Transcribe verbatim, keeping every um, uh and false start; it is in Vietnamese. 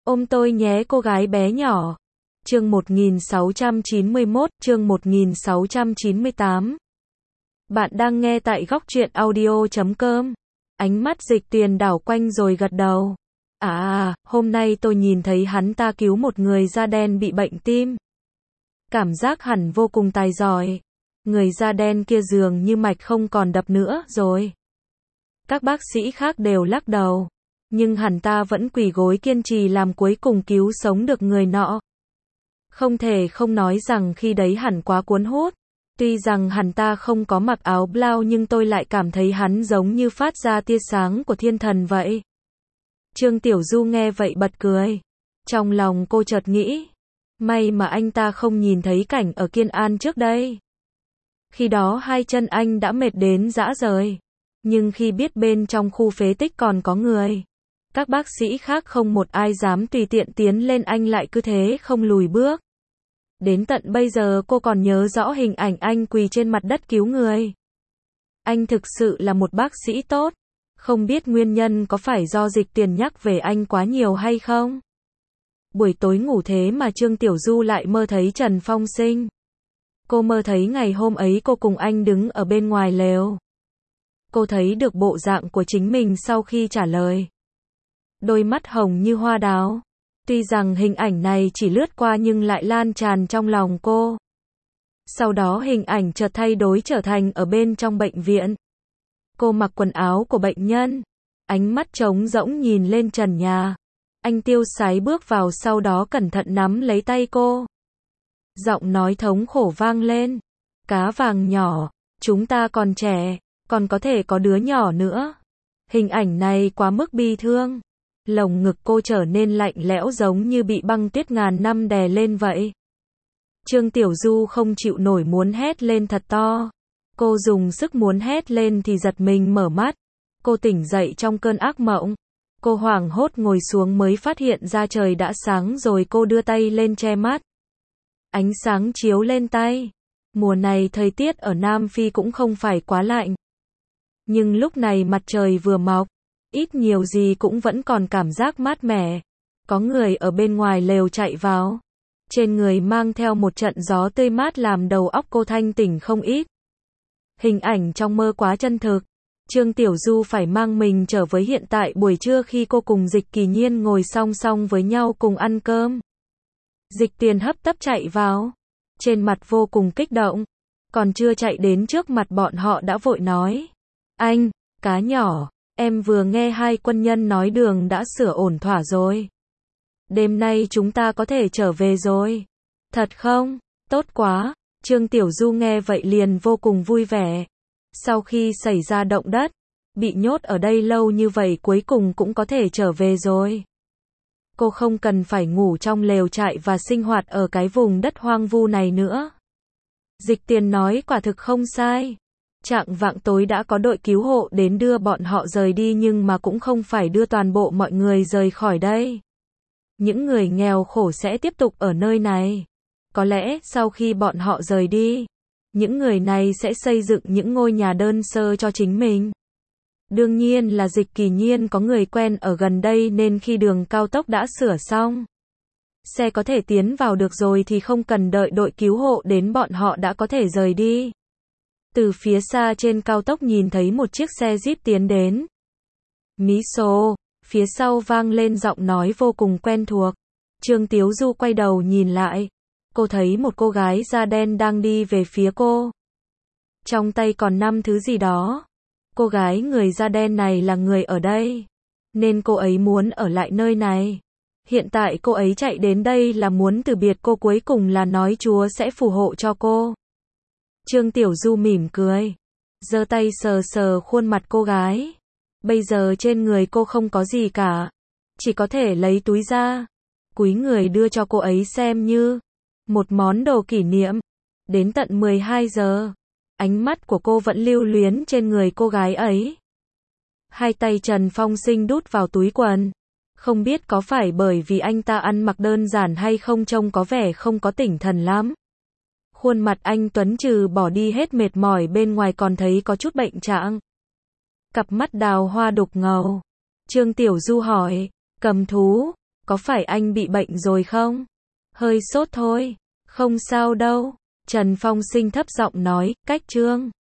Ôm tôi nhé cô gái bé nhỏ. Chương một nghìn sáu trăm chín mươi mốt, chương một nghìn sáu trăm chín mươi tám. Bạn đang nghe tại góc truyện audio chấm com. Ánh mắt Dịch Tiền đảo quanh rồi gật đầu. À à, hôm nay tôi nhìn thấy hắn ta cứu một người da đen bị bệnh tim. Cảm giác hẳn vô cùng tài giỏi. Người da đen kia dường như mạch không còn đập nữa rồi. Các bác sĩ khác đều lắc đầu. Nhưng hắn ta vẫn quỳ gối kiên trì làm cuối cùng cứu sống được người nọ. Không thể không nói rằng khi đấy hẳn quá cuốn hút. Tuy rằng hắn ta không có mặc áo blau nhưng tôi lại cảm thấy hắn giống như phát ra tia sáng của thiên thần vậy. Trương Tiểu Du nghe vậy bật cười. Trong lòng cô chợt nghĩ. May mà anh ta không nhìn thấy cảnh ở Kiên An trước đây. Khi đó hai chân anh đã mệt đến rã rời. Nhưng khi biết bên trong khu phế tích còn có người. Các bác sĩ khác không một ai dám tùy tiện tiến lên, anh lại cứ thế không lùi bước. Đến tận bây giờ cô còn nhớ rõ hình ảnh anh quỳ trên mặt đất cứu người. Anh thực sự là một bác sĩ tốt. Không biết nguyên nhân có phải do Dịch Tiền nhắc về anh quá nhiều hay không? Buổi tối ngủ thế mà Trương Tiểu Du lại mơ thấy Trần Phong Sinh. Cô mơ thấy ngày hôm ấy cô cùng anh đứng ở bên ngoài lều. Cô thấy được bộ dạng của chính mình sau khi trả lời. Đôi mắt hồng như hoa đào. Tuy rằng hình ảnh này chỉ lướt qua nhưng lại lan tràn trong lòng cô. Sau đó hình ảnh chợt thay đổi trở thành ở bên trong bệnh viện. Cô mặc quần áo của bệnh nhân. Ánh mắt trống rỗng nhìn lên trần nhà. Anh tiêu sái bước vào, sau đó cẩn thận nắm lấy tay cô. Giọng nói thống khổ vang lên. Cá vàng nhỏ, chúng ta còn trẻ, còn có thể có đứa nhỏ nữa. Hình ảnh này quá mức bi thương. Lồng ngực cô trở nên lạnh lẽo giống như bị băng tuyết ngàn năm đè lên vậy. Trương Tiểu Du không chịu nổi muốn hét lên thật to. Cô dùng sức muốn hét lên thì giật mình mở mắt. Cô tỉnh dậy trong cơn ác mộng. Cô hoảng hốt ngồi xuống mới phát hiện ra trời đã sáng rồi, cô đưa tay lên che mắt. Ánh sáng chiếu lên tay. Mùa này thời tiết ở Nam Phi cũng không phải quá lạnh. Nhưng lúc này mặt trời vừa mọc. Ít nhiều gì cũng vẫn còn cảm giác mát mẻ. Có người ở bên ngoài lều chạy vào. Trên người mang theo một trận gió tươi mát làm đầu óc cô thanh tỉnh không ít. Hình ảnh trong mơ quá chân thực. Trương Tiểu Du phải mang mình trở với hiện tại buổi trưa khi cô cùng Dịch Kỳ Nhiên ngồi song song với nhau cùng ăn cơm. Dịch Tiền hấp tấp chạy vào. Trên mặt vô cùng kích động. Còn chưa chạy đến trước mặt bọn họ đã vội nói. Anh, cá nhỏ. Em vừa nghe hai quân nhân nói đường đã sửa ổn thỏa rồi. Đêm nay chúng ta có thể trở về rồi. Thật không? Tốt quá. Trương Tiểu Du nghe vậy liền vô cùng vui vẻ. Sau khi xảy ra động đất, bị nhốt ở đây lâu như vậy cuối cùng cũng có thể trở về rồi. Cô không cần phải ngủ trong lều trại và sinh hoạt ở cái vùng đất hoang vu này nữa. Dịch Tiền nói quả thực không sai. Chạng vạng tối đã có đội cứu hộ đến đưa bọn họ rời đi, nhưng mà cũng không phải đưa toàn bộ mọi người rời khỏi đây. Những người nghèo khổ sẽ tiếp tục ở nơi này. Có lẽ sau khi bọn họ rời đi, những người này sẽ xây dựng những ngôi nhà đơn sơ cho chính mình. Đương nhiên là Dịch Kỳ Nhiên có người quen ở gần đây nên khi đường cao tốc đã sửa xong, xe có thể tiến vào được rồi thì không cần đợi đội cứu hộ đến, bọn họ đã có thể rời đi. Từ phía xa trên cao tốc nhìn thấy một chiếc xe Jeep tiến đến. Mí xô, phía sau vang lên giọng nói vô cùng quen thuộc. Trương Tiểu Du quay đầu nhìn lại. Cô thấy một cô gái da đen đang đi về phía cô. Trong tay còn năm thứ gì đó. Cô gái người da đen này là người ở đây. Nên cô ấy muốn ở lại nơi này. Hiện tại cô ấy chạy đến đây là muốn từ biệt cô, cuối cùng là nói Chúa sẽ phù hộ cho cô. Trương Tiểu Du mỉm cười. Giơ tay sờ sờ khuôn mặt cô gái. Bây giờ trên người cô không có gì cả. Chỉ có thể lấy túi ra. Cúi người đưa cho cô ấy xem như một món đồ kỷ niệm. Đến tận mười hai giờ. Ánh mắt của cô vẫn lưu luyến trên người cô gái ấy. Hai tay Trần Phong Sinh đút vào túi quần. Không biết có phải bởi vì anh ta ăn mặc đơn giản hay không, trông có vẻ không có tỉnh thần lắm. Khuôn mặt anh Tuấn trừ bỏ đi hết mệt mỏi bên ngoài còn thấy có chút bệnh trạng. Cặp mắt đào hoa đục ngầu. Trương Tiểu Du hỏi, cầm thú, có phải anh bị bệnh rồi không? Hơi sốt thôi. Không sao đâu. Trần Phong Sinh thấp giọng nói, cách Trương